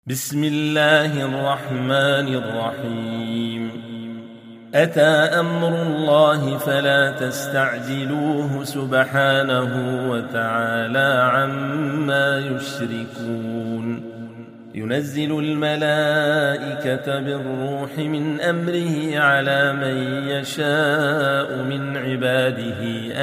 بسم الله الرحمن الرحيم. أتى أمر الله فلا تستعجلوه سبحانه وتعالى عما يشركون. ينزل الملائكة بالروح من أمره على من يشاء من عباده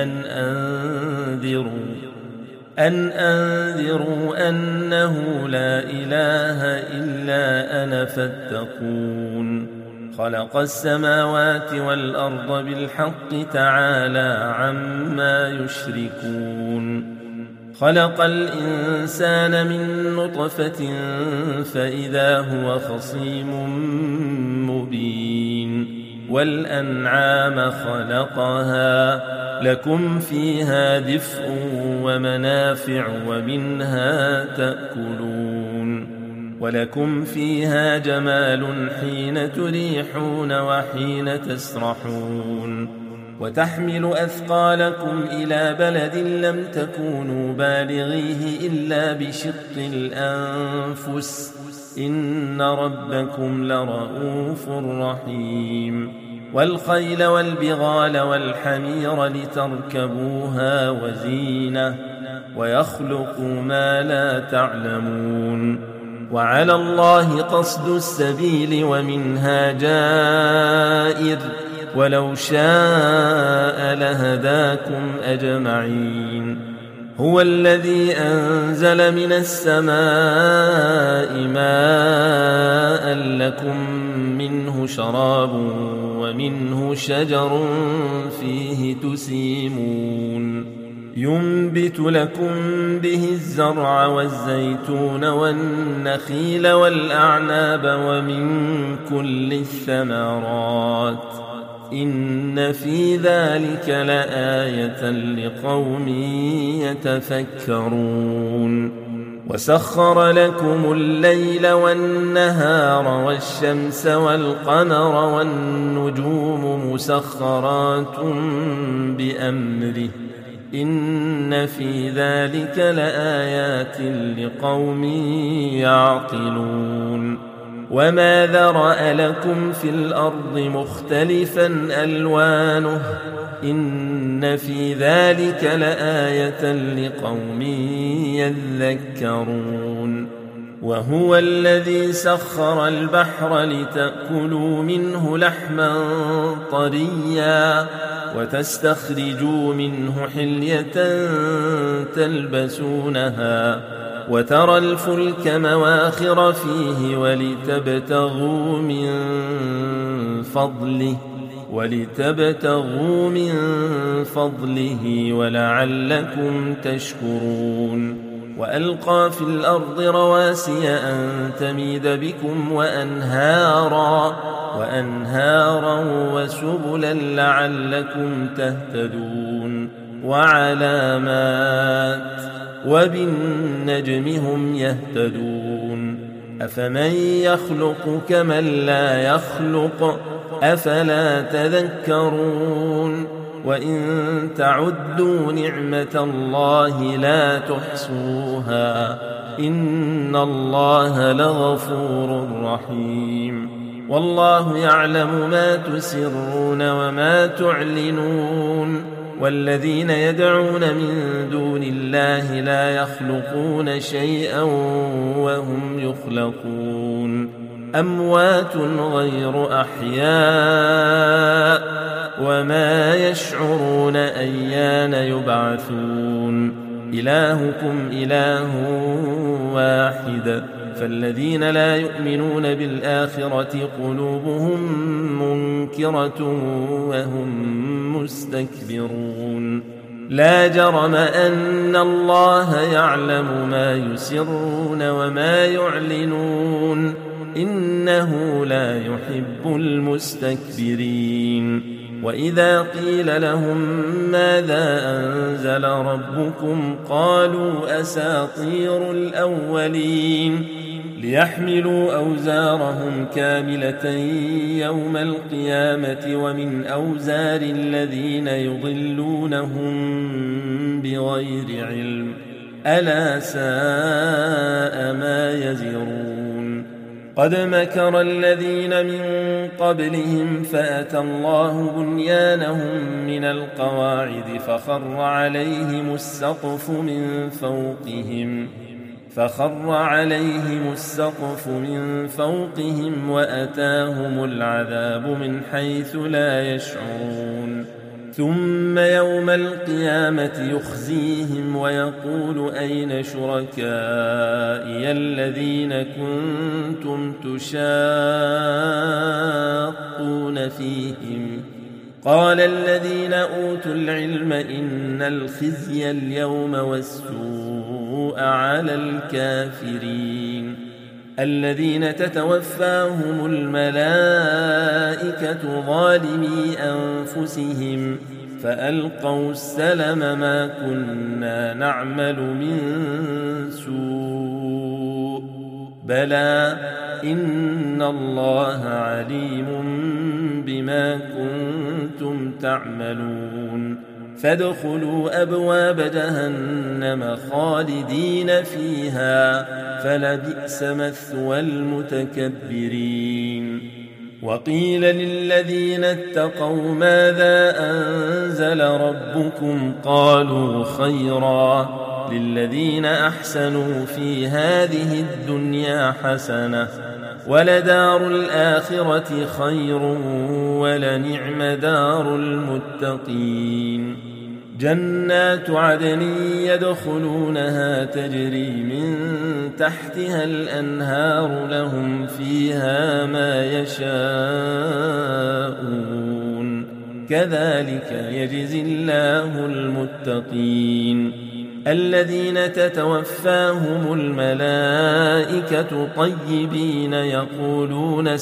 أن أنذروا أنه لا إله إلا أنا فاتقون. خلق السماوات والأرض بالحق تعالى عما يشركون. خلق الإنسان من نطفة فإذا هو خصيم مبين. والأنعام خلقها لكم فيها دفء ومنافع ومنها تأكلون. ولكم فيها جمال حين تريحون وحين تسرحون. وتحمل أثقالكم إلى بلد لم تكونوا بالغيه إلا بشق الأنفس إن ربكم لرؤوف رحيم. والخيل والبغال والحمير لتركبوها وزينة ويخلق ما لا تعلمون. وعلى الله قصد السبيل ومنها جائر ولو شاء لهداكم أجمعين. هو الذي أنزل من السماء ماء لكم منه شراب ومنه شجر فيه تسيمون. ينبت لكم به الزرع والزيتون والنخيل والأعناب ومن كل الثمرات إن في ذلك لآية لقوم يتفكرون. وسخر لكم الليل والنهار والشمس والقمر والنجوم مسخرات بأمره إن في ذلك لآيات لقوم يعقلون. وما ذرأ لكم في الأرض مختلفا ألوانه إن في ذلك لآية لقوم يذكرون. وهو الذي سخر البحر لتأكلوا منه لحما طريا وتستخرجوا منه حلية تلبسونها وترى الفلك مواخر فيه ولتبتغوا من فضله ولعلكم تشكرون. وألقى في الأرض رواسي أن تميد بكم وأنهارا وسبلا لعلكم تهتدون. وعلامات وبالنجم هم يهتدون. أفمن يخلق كمن لا يخلق أفلا تذكرون. وإن تعدوا نعمة الله لا تحصوها إن الله لغفور رحيم. والله يعلم ما تسرون وما تعلنون. والذين يدعون من دون الله لا يخلقون شيئا وهم يخلقون. أموات غير أحياء وما يشعرون أيان يبعثون. إلهكم إله واحد فالذين لا يؤمنون بالآخرة قلوبهم منكرة وهم مستكبرون. لا جرم أن الله يعلم ما يسرون وما يعلنون إنه لا يحب المستكبرين. وإذا قيل لهم ماذا أنزل ربكم قالوا أساطير الأولين ليحملوا أوزارهم كاملة يوم القيامة ومن أوزار الذين يضلونهم بغير علم ألا ساء ما يزرون. قد مكر الذين من قبلهم فأتى الله بنيانهم من القواعد فخر عليهم السقف من فوقهم وأتاهم العذاب من حيث لا يشعرون ثم يوم القيامة يخزيهم ويقول أين شركائي الذين كنتم تشاقون فيهم قال الذين أوتوا العلم إن الخزي اليوم والسوء على الكافرين الذين تتوفاهم الملائكة ظالمي أنفسهم فألقوا السلم ما كنا نعمل من سوء بلى إن الله عليم بما كنتم تعملون فادخلوا أبواب جهنم خالدين فيها فلبئس مثوى المتكبرين وقيل للذين اتقوا ماذا أنزل ربكم قالوا خيرا للذين أحسنوا في هذه الدنيا حسنة ولدار الآخرة خير ولنعم دار المتقين جنات عدن يدخلونها تجري من تحتها الأنهار لهم فيها ما يشاءون كذلك يجزي الله المتقين الذين تتوفاهم الملائكة طيبين يقولون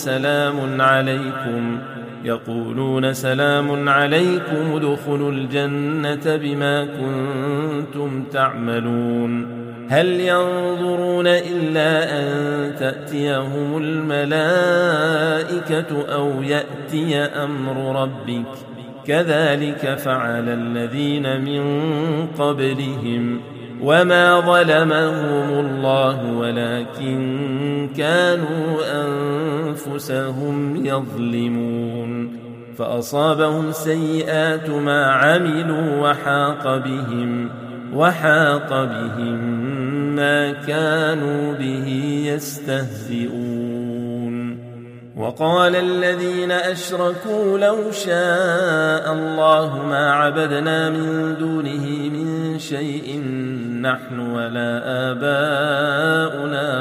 سلام عليكم ادخلوا الجنة بما كنتم تعملون هل ينظرون إلا أن تأتيهم الملائكة أو يأتي أمر ربك كذلك فعل الذين من قبلهم وما ظلمهم الله ولكن كانوا أنفسهم يظلمون فأصابهم سيئات ما عملوا وحاق بهم ما كانوا به يستهزئون وقال الذين أشركوا لو شاء الله ما عبدنا من دونه من شيء نحن ولا آباؤنا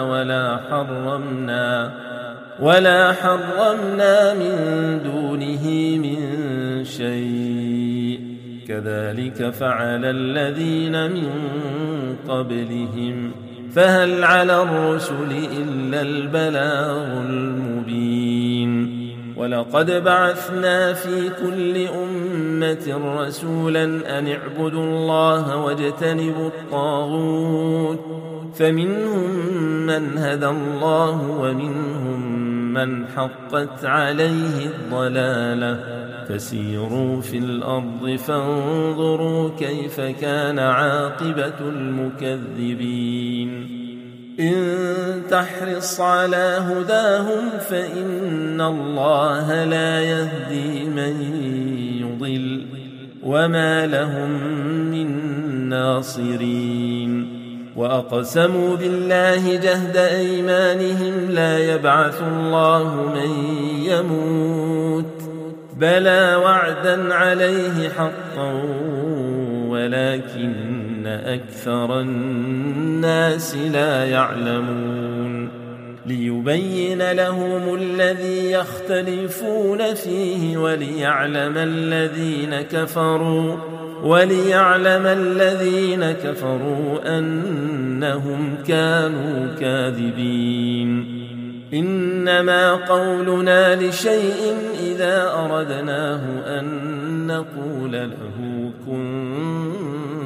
ولا حرمنا من دونه من شيء كذلك فعل الذين من قبلهم فهل على الرسل إلا البلاغ المبين ولقد بعثنا في كل أمة رسولا أن اعبدوا الله واجتنبوا الطاغوت فمنهم من هدى الله ومنهم من حقت عليه الضلالة فسيروا في الأرض فانظروا كيف كان عاقبة المكذبين إن تحرص على هداهم فإن الله لا يهدي من يضل وما لهم من ناصرين وأقسموا بالله جهد أيمانهم لا يبعث الله من يموت بلى وعدا عليه حقا ولكن أكثر الناس لا يعلمون ليبين لهم الذي يختلفون فيه وليعلم الذين كفروا أنهم كانوا كاذبين إنما قولنا لشيء إذا أردناه أن نقول له كن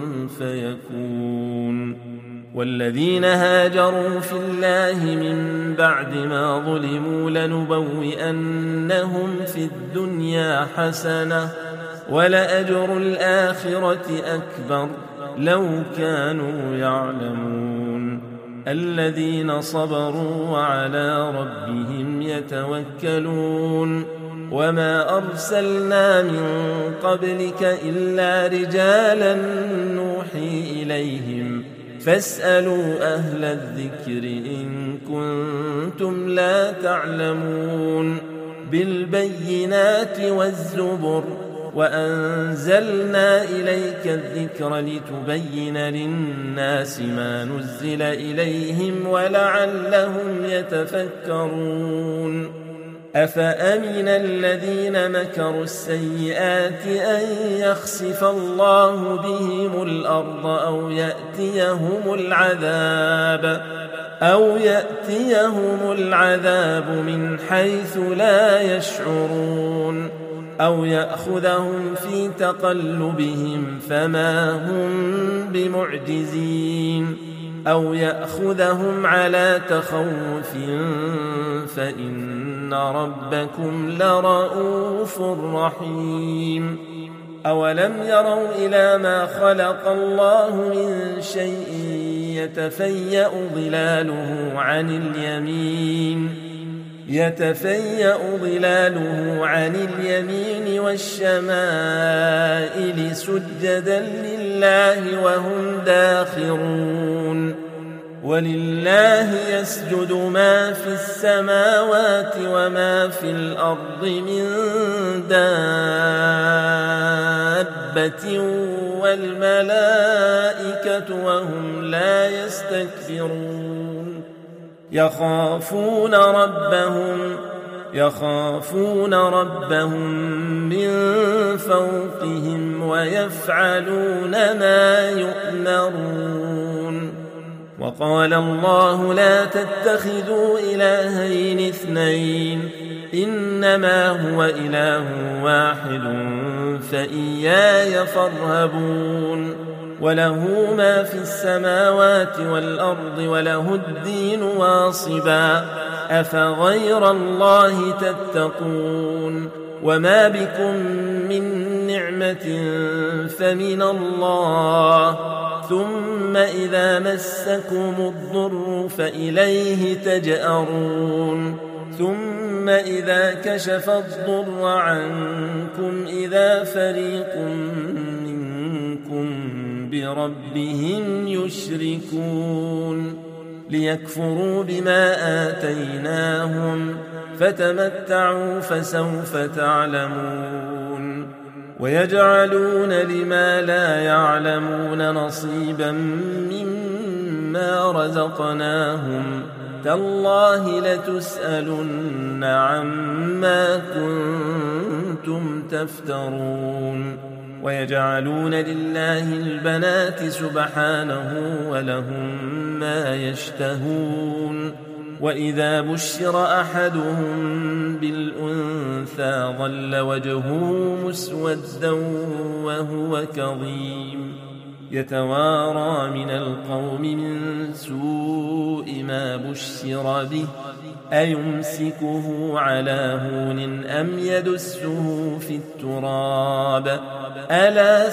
فيكون والذين هاجروا في الله من بعد ما ظلموا لنبوئنهم في الدنيا حسنة ولأجر الآخرة أكبر لو كانوا يعلمون الذين صبروا وعلى ربهم يتوكلون وما أرسلنا من قبلك إلا رجالا نوحي إليهم فاسألوا أهل الذكر إن كنتم لا تعلمون بالبينات والزبر وأنزلنا إليك الذكر لتبين للناس ما نزل إليهم ولعلهم يتفكرون أفأمن الذين مكروا السيئات أن يخسف الله بهم الأرض أو يأتيهم العذاب من حيث لا يشعرون أو يأخذهم في تقلبهم فما هم بمعجزين أو يأخذهم على تخوف فإن ربكم لرؤوف رحيم أولم يروا إلى ما خلق الله من شيء يتفيأ ظلاله عن اليمين والشمائل سجدا لله وهم داخرون ولله يسجد ما في السماوات وما في الأرض من دابة والملائكة وهم لا يستكبرون يخافون ربهم من فوقهم ويفعلون ما يؤمرون وقال الله لا تتخذوا إلهين اثنين إنما هو إله واحد فإياي فارهبون وله ما في السماوات والأرض وله الدين واصبا أفغير الله تتقون وما بكم من نعمة فمن الله ثم إذا مسكم الضر فإليه تجأرون ثم إذا كشف الضر عنكم إذا فريق منكم بربهم يشركون ليكفروا بما آتيناهم فتمتعوا فسوف تعلمون ويجعلون لما لا يعلمون نصيبا مما رزقناهم تالله لتسألن عما كنتم تفترون ويجعلون لله البنات سبحانه ولهم ما يشتهون وإذا بشر أحدهم بالأنثى ظل وجهه مسودا وهو كظيم يتوارى من القوم من سوء ما بشر به أيمسكه على هون أم يدسه في التراب ألا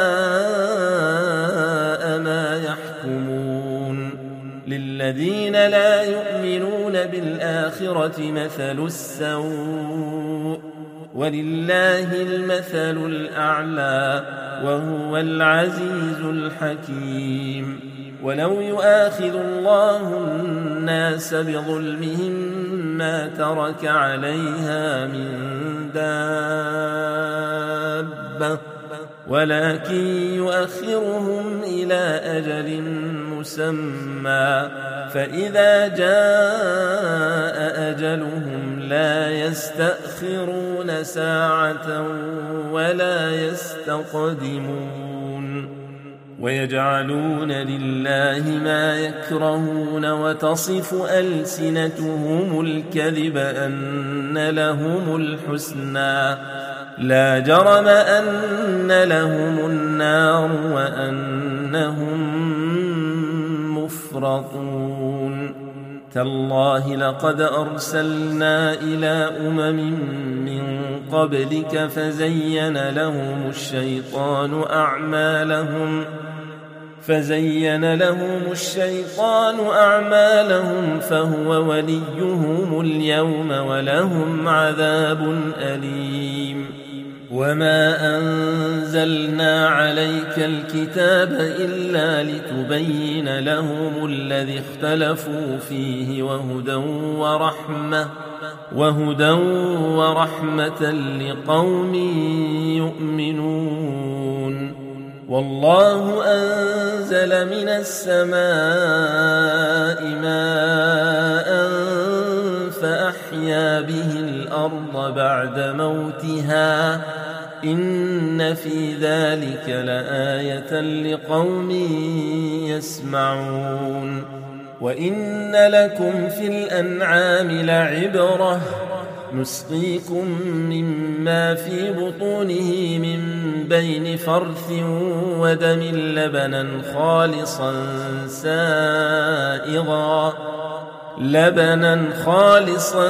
ساء ما يحكمون للذين لا يؤمنون بالآخرة مثل السوء ولله المثل الأعلى وهو العزيز الحكيم ولو يؤاخذ الله الناس بظلمهم ما ترك عليها من دابة ولكن يؤخرهم إلى أجل مسمى فإذا جاء أجلهم لا يستأخرون ساعة ولا يستقدمون ويجعلون لله ما يكرهون وتصف ألسنتهم الكذب أن لهم الحسنى لا جرم أن لهم النار وأنهم مفرطون تالله لقد أرسلنا إلى من قبلك فزين لهم الشيطان أعمالهم فزين لهم الشيطان أعمالهم فهو وليهم اليوم ولهم عذاب أليم. وما أنزلنا عليك الكتاب إلا لتبين لهم الذي اختلفوا فيه وهدى ورحمة لقوم يؤمنون. والله أنزل من السماء ماء فأحيا به الأرض بعد موتها إن في ذلك لآية لقوم يسمعون. وإن لكم في الأنعام لعبرة نسقيكم مما في بطونه من بين فرث ودم لبنا خالصا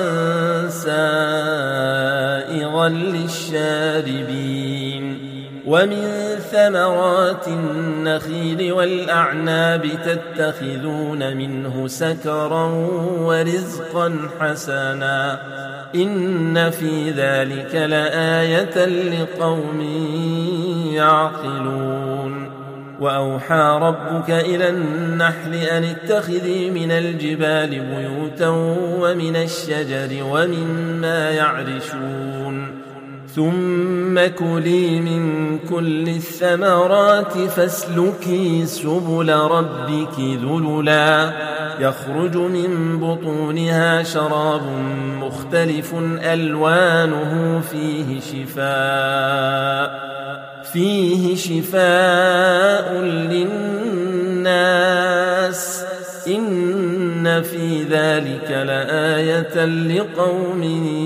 سائغا للشاربين. ومن ثمرات النخيل والأعناب تتخذون منه سكرا ورزقا حسنا إن في ذلك لآية لقوم يعقلون. وأوحى ربك إلى النحل أن اتخذي من الجبال بيوتا ومن الشجر ومما يعرشون ثم كلي من كل الثمرات فاسلكي سبل ربك ذللا يخرج من بطونها شراب مختلف ألوانه فيه شفاء للناس إن في ذلك لآية لقوم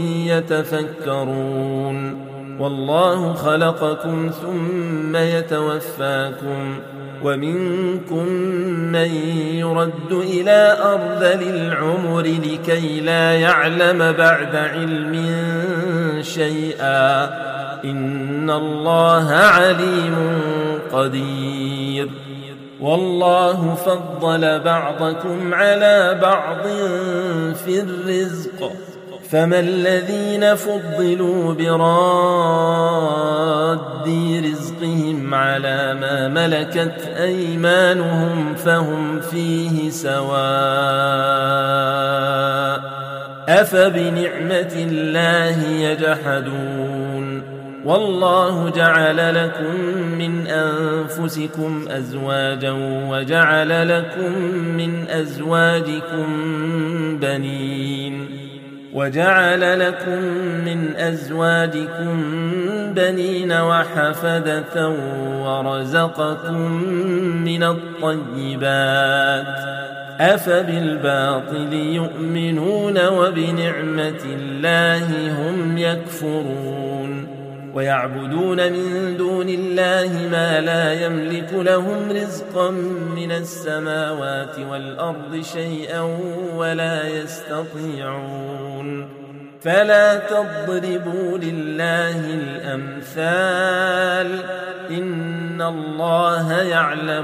يتفكرون. والله خلقكم ثم يتوفاكم ومنكم من يرد إلى أرذل العمر لكي لا يعلم بعد علم شيئا إن الله عليم قدير. والله فضل بعضكم على بعض في الرزق فما الذين فضلوا براد رزقهم على ما ملكت أيمانهم فهم فيه سواء أفبنعمة الله يجحدون. والله جعل لكم من أنفسكم أزواجا وجعل لكم من أزواجكم بنين وحفدة ورزقكم من الطيبات أفبالباطل يؤمنون وبنعمة الله هم يكفرون. ويعبدون من دون الله ما لا يملك لهم رزقا من السماوات والأرض شيئا ولا يستطيعون. فلا تضربوا لله الأمثال إن الله يعلم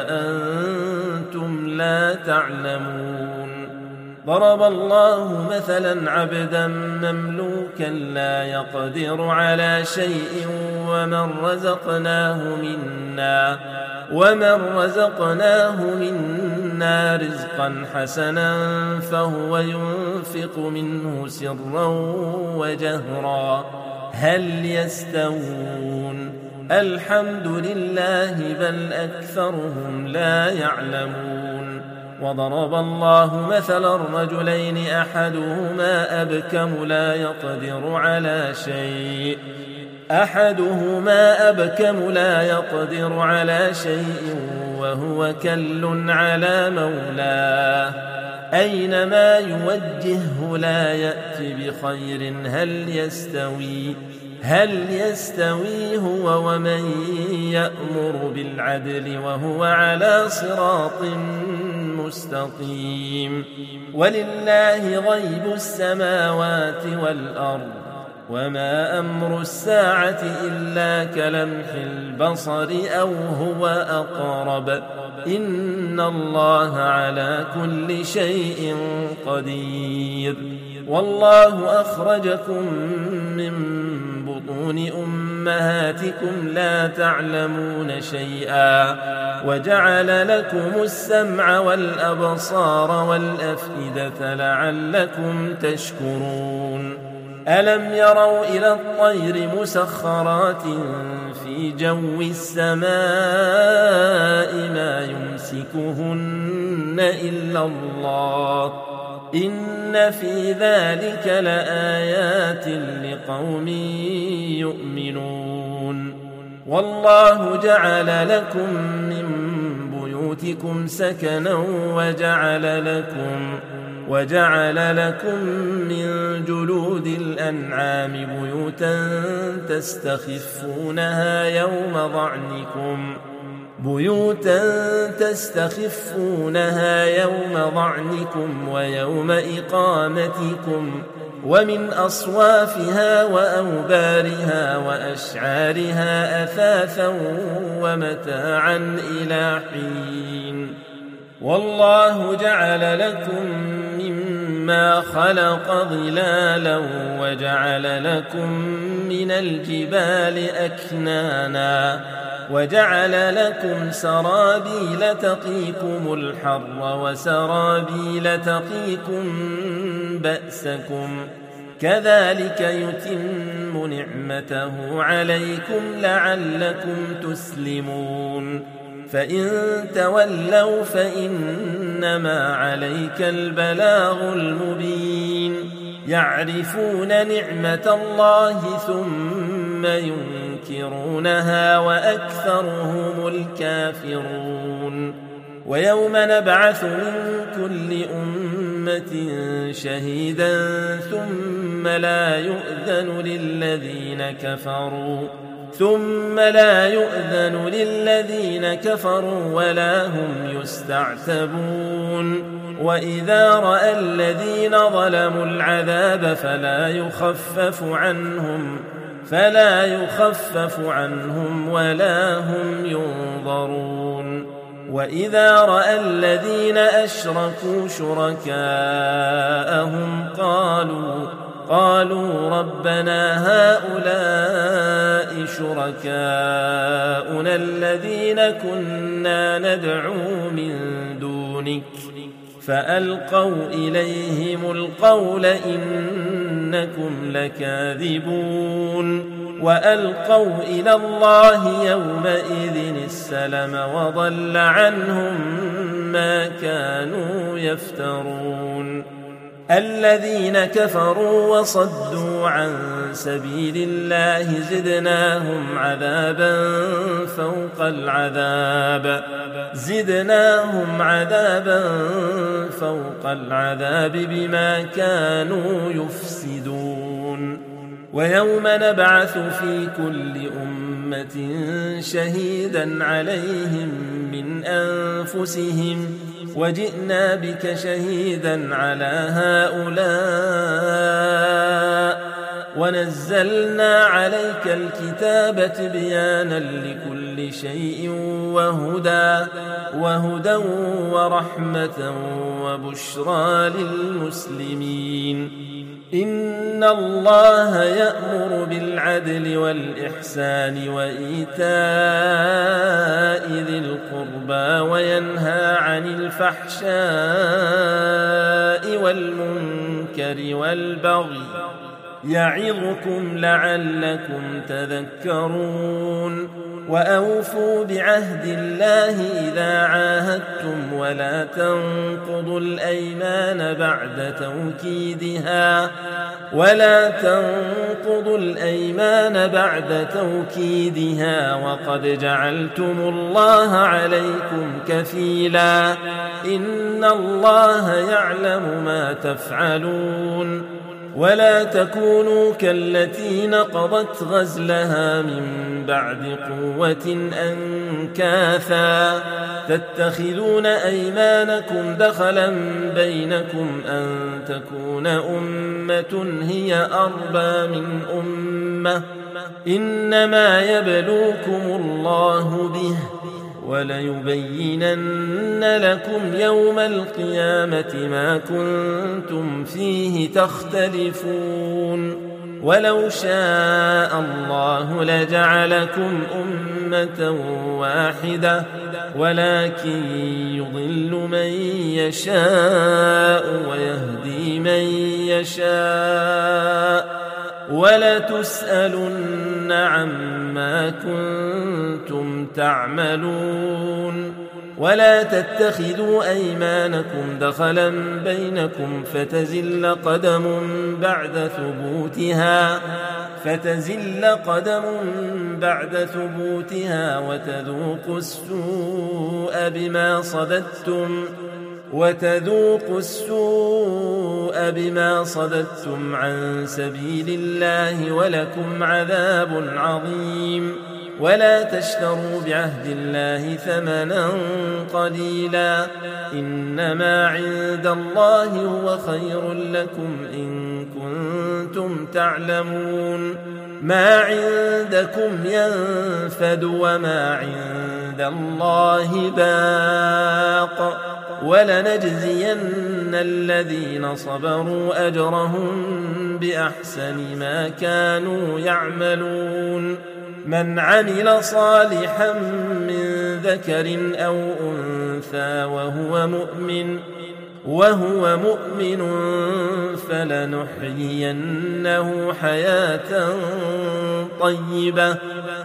وأنتم لا تعلمون. ضرب الله مثلا عبدا مملوكا لا يقدر على شيء ومن رزقناه منا رزقا حسنا فهو ينفق منه سرا وجهرا هل يستوون الحمد لله بل أكثرهم لا يعلمون. وضرب الله مثلا رجلين أحدهما أبكم لا يقدر على شيء وهو كل على مولاه أينما يوجهه لا يأتي بخير هل يستوي هو ومن يأمر بالعدل وهو على صراط مستقيم. ولله غيب السماوات والأرض وما أمر الساعة إلا كلمح البصر أو هو أقرب إن الله على كل شيء قدير والله أخرجكم من بطون أمهاتكم لا تعلمون شيئا وجعل لكم السمع والأبصار والأفئدة لعلكم تشكرون ألم يروا إلى الطير مسخرات في جو السماء ما يمسكهن إلا الله إن في ذلك لآيات لقوم يؤمنون والله جعل لكم من بيوتكم سكنا وجعل لكم من جلود الأنعام بيوتا تستخفونها يوم ضعنكم ويوم إقامتكم ومن أصوافها وأوبارها وأشعارها أثاثا ومتاعا إلى حين والله جعل لكم مما خلق ظلالا وجعل لكم من الجبال أكنانا وجعل لكم سرابيل تقيكم الحر وسرابيل تقيكم بأسكم كذلك يتم نعمته عليكم لعلكم تسلمون فإن تولوا فإنما عليك البلاغ المبين يعرفون نعمة الله ثم ينكرونها وأكثرهم الكافرون ويوم نبعث من كل أمة شهيدا ثم لا يؤذن للذين كفروا ولا هم يستعتبون وإذا رأى الذين ظلموا العذاب فلا يخفف عنهم ولا هم ينظرون وإذا رأى الذين أشركوا شركاءهم قالوا ربنا هؤلاء شركاؤنا الذين كنا ندعو من دونك فألقوا إليهم القول إنكم لكاذبون وألقوا إلى الله يومئذ السلم وضل عنهم ما كانوا يفترون الذين كفروا وصدوا عن سبيل الله زدناهم عذابا فوق العذاب بما كانوا يفسدون ويوم نبعث في كل أمة شهيدا عليهم من أنفسهم وجئنا بك شهيدا على هؤلاء ونزلنا عليك الكتاب تبيانا لكل شيء وهدى ورحمة وبشرى للمسلمين إن الله يأمر بالعدل والإحسان وإيتاء ذي القربى وينهى عن الفحشاء والمنكر والبغي يعظكم لعلكم تذكرون وأوفوا بعهد الله إذا عاهدتم ولا تنقضوا الأيمان بعد توكيدها وقد جعلتم الله عليكم كفيلا إن الله يعلم ما تفعلون ولا تكونوا كالتي نقضت غزلها من بعد قوة أنكاثا تتخذون أيمانكم دخلا بينكم أن تكون أمة هي أربى من أمة إنما يبلوكم الله به وليبينن لكم يوم القيامة ما كنتم فيه تختلفون ولو شاء الله لجعلكم أمة واحدة ولكن يضل من يشاء ويهدي من يشاء ولتسألن عما كنتم تعملون ولا تتخذوا أيمانكم دخلا بينكم فتزل قدم بعد ثبوتها وتذوقوا السوء بما صددتم عن سبيل الله ولكم عذاب عظيم ولا تشتروا بعهد الله ثمنا قليلا إنما عند الله هو خير لكم إن كنتم تعلمون ما عندكم ينفد وما عند الله باق ولنجزين الذين صبروا أجرهم بأحسن ما كانوا يعملون من عمل صالحا من ذكر أو أنثى وهو مؤمن فلنحيينه حياة طيبة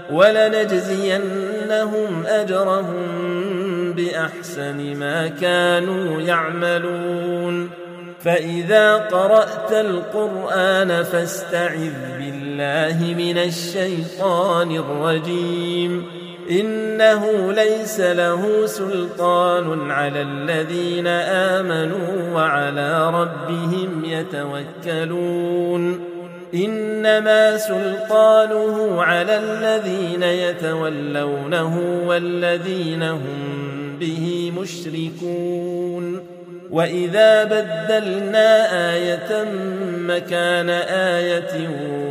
ولنجزينهم أجرهم بأحسن ما كانوا يعملون فإذا قرأت القرآن فاستعذ بالله من الشيطان الرجيم إنه ليس له سلطان على الذين آمنوا وعلى ربهم يتوكلون إنما سلطانه على الذين يتولونه والذين هم به مشركون وإذا بدلنا آية مكان آية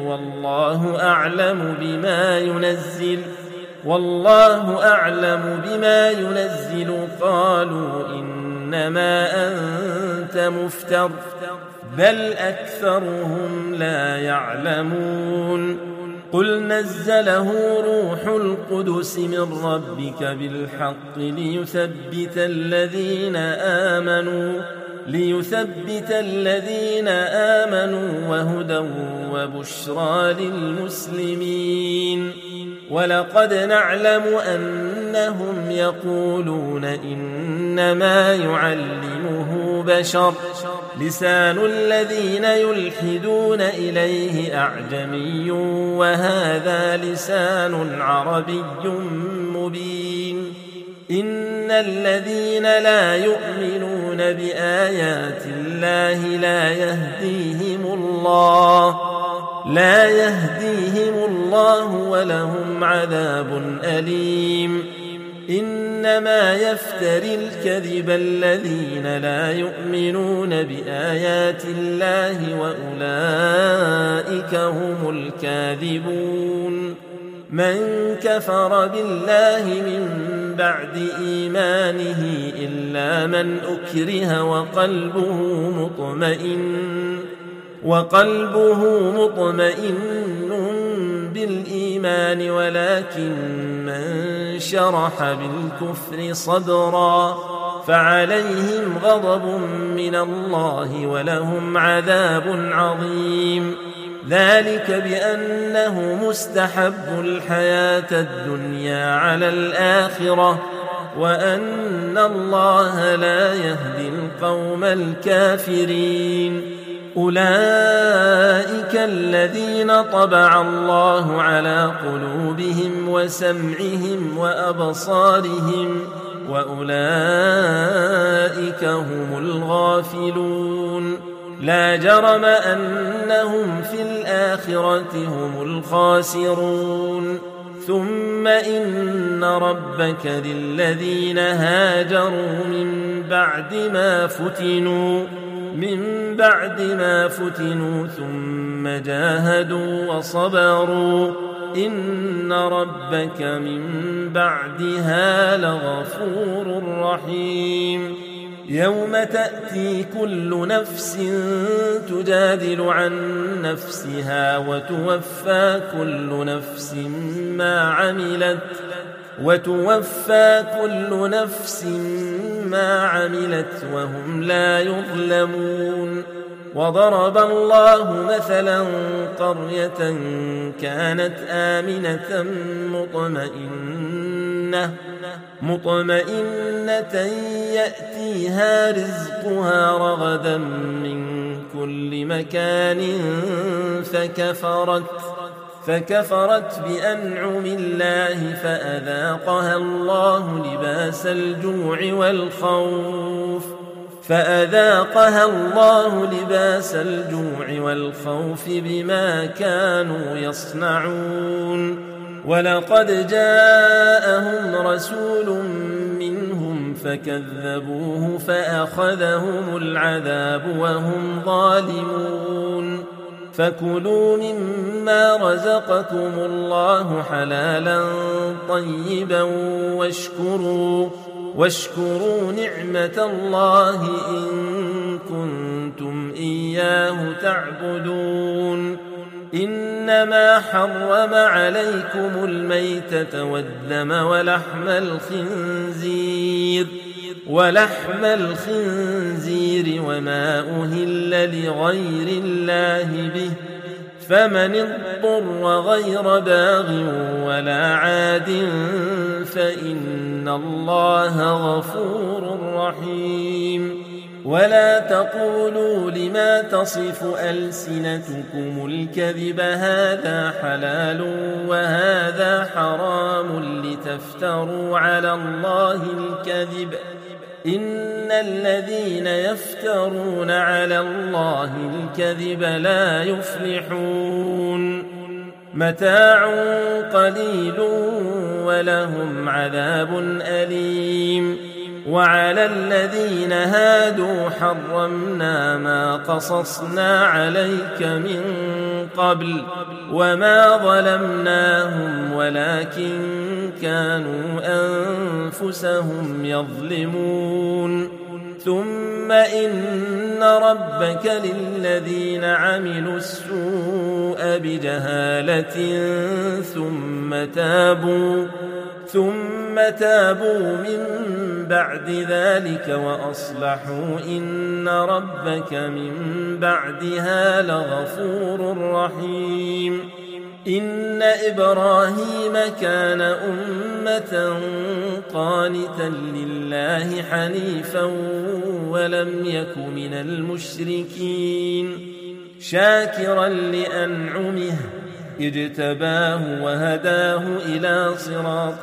والله أعلم بما ينزل قالوا إنما أنت مفتر بل أكثرهم لا يعلمون قل نزله روح القدس من ربك بالحق ليثبت الذين آمنوا وهدى وبشرى للمسلمين ولقد نعلم أنهم يقولون إنما يعلمه بشر لسان الذين يلحدون إليه أعجمي وهذا لسان عربي مبين إن الذين لا يؤمنون بآيات الله لا يهديهم الله ولهم عذاب أليم إنما يفتري الكذب الذين لا يؤمنون بآيات الله وأولئك هم الكاذبون من كفر بالله من بعد إيمانه إلا من أكره وقلبه مطمئن بالإيمان ولكن من شرح بالكفر صدرا فعليهم غضب من الله ولهم عذاب عظيم ذلك بأنه مستحب الحياة الدنيا على الآخرة وأن الله لا يهدي القوم الكافرين أولئك الذين طبع الله على قلوبهم وسمعهم وأبصارهم وأولئك هم الغافلون لا جرم أنهم في الآخرة هم الخاسرون ثم إن ربك للذين هاجروا من بعد ما فتنوا ثم جاهدوا وصبروا إن ربك من بعدها لغفور رحيم. يوم تأتي كل نفس تجادل عن نفسها وتوفى كل نفس ما عملت وهم لا يظلمون. وضرب الله مثلا قرية كانت آمنة مطمئنة يأتيها رزقها رغدا من كل مكان فكفرت بأنعم الله فأذاقها الله لباس الجوع والخوف بما كانوا يصنعون. ولقد جاءهم رسول منهم فكذبوه فأخذهم العذاب وهم ظالمون. فكلوا مما رزقكم الله حلالا طيبا واشكروا نعمة الله إن كنتم إياه تعبدون. إنما حرم عليكم الميتة والدم ولحم الخنزير وما أهل لغير الله به، فمن اضطر غير باغ ولا عاد فإن الله غفور رحيم. ولا تقولوا لما تصف ألسنتكم الكذب هذا حلال وهذا حرام لتفتروا على الله الكذب، إن الذين يفترون على الله الكذب لا يفلحون. متاع قليل ولهم عذاب أليم. وعلى الذين هادوا حرمنا ما قصصنا عليك من قبل وما ظلمناهم ولكن كانوا أنفسهم يظلمون. ثم إن ربك للذين عملوا السوء بجهالة ثم تابوا من بعد ذلك وأصلحوا إن ربك من بعدها لغفور رحيم. إن إبراهيم كان أمة قانتا لله حنيفا ولم يك من المشركين، شاكرا لأنعمه اجتباه وهداه إلى صراط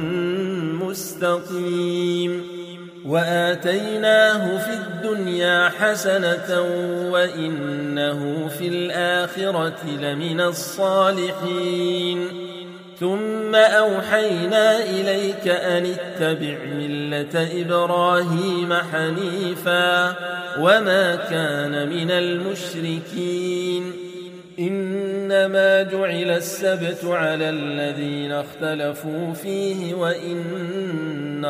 مستقيم. وآتيناه في الدنيا حسنة وإنه في الآخرة لمن الصالحين. ثم أوحينا إليك أن اتبع ملة إبراهيم حنيفا وما كان من المشركين. إنما جعل السبت على الذين اختلفوا فيه وإن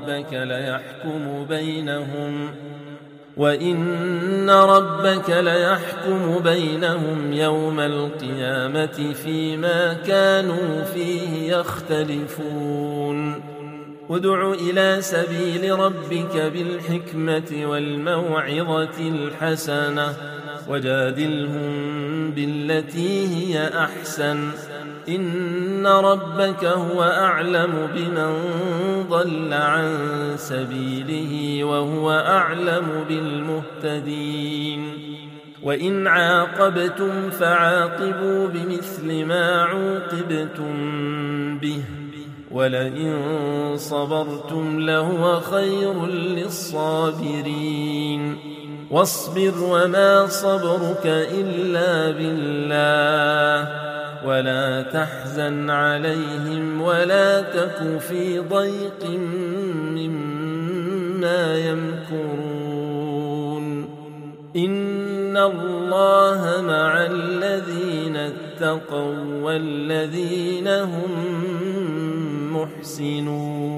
ربك ليحكم بينهم يوم القيامة فيما كانوا فيه يختلفون. ادع إلى سبيل ربك بالحكمة والموعظة الحسنة وجادلهم بالتي هي أحسن، إن ربك هو أعلم بمن ضل عن سبيله وهو أعلم بالمهتدين. وإن عاقبتم فعاقبوا بمثل ما عوقبتم به ولئن صبرتم لهو خير للصابرين. واصبر وما صبرك إلا بالله ولا تحزن عليهم ولا تك في ضيق مما يمكرون إن الله مع الذين اتقوا والذين هم محسنون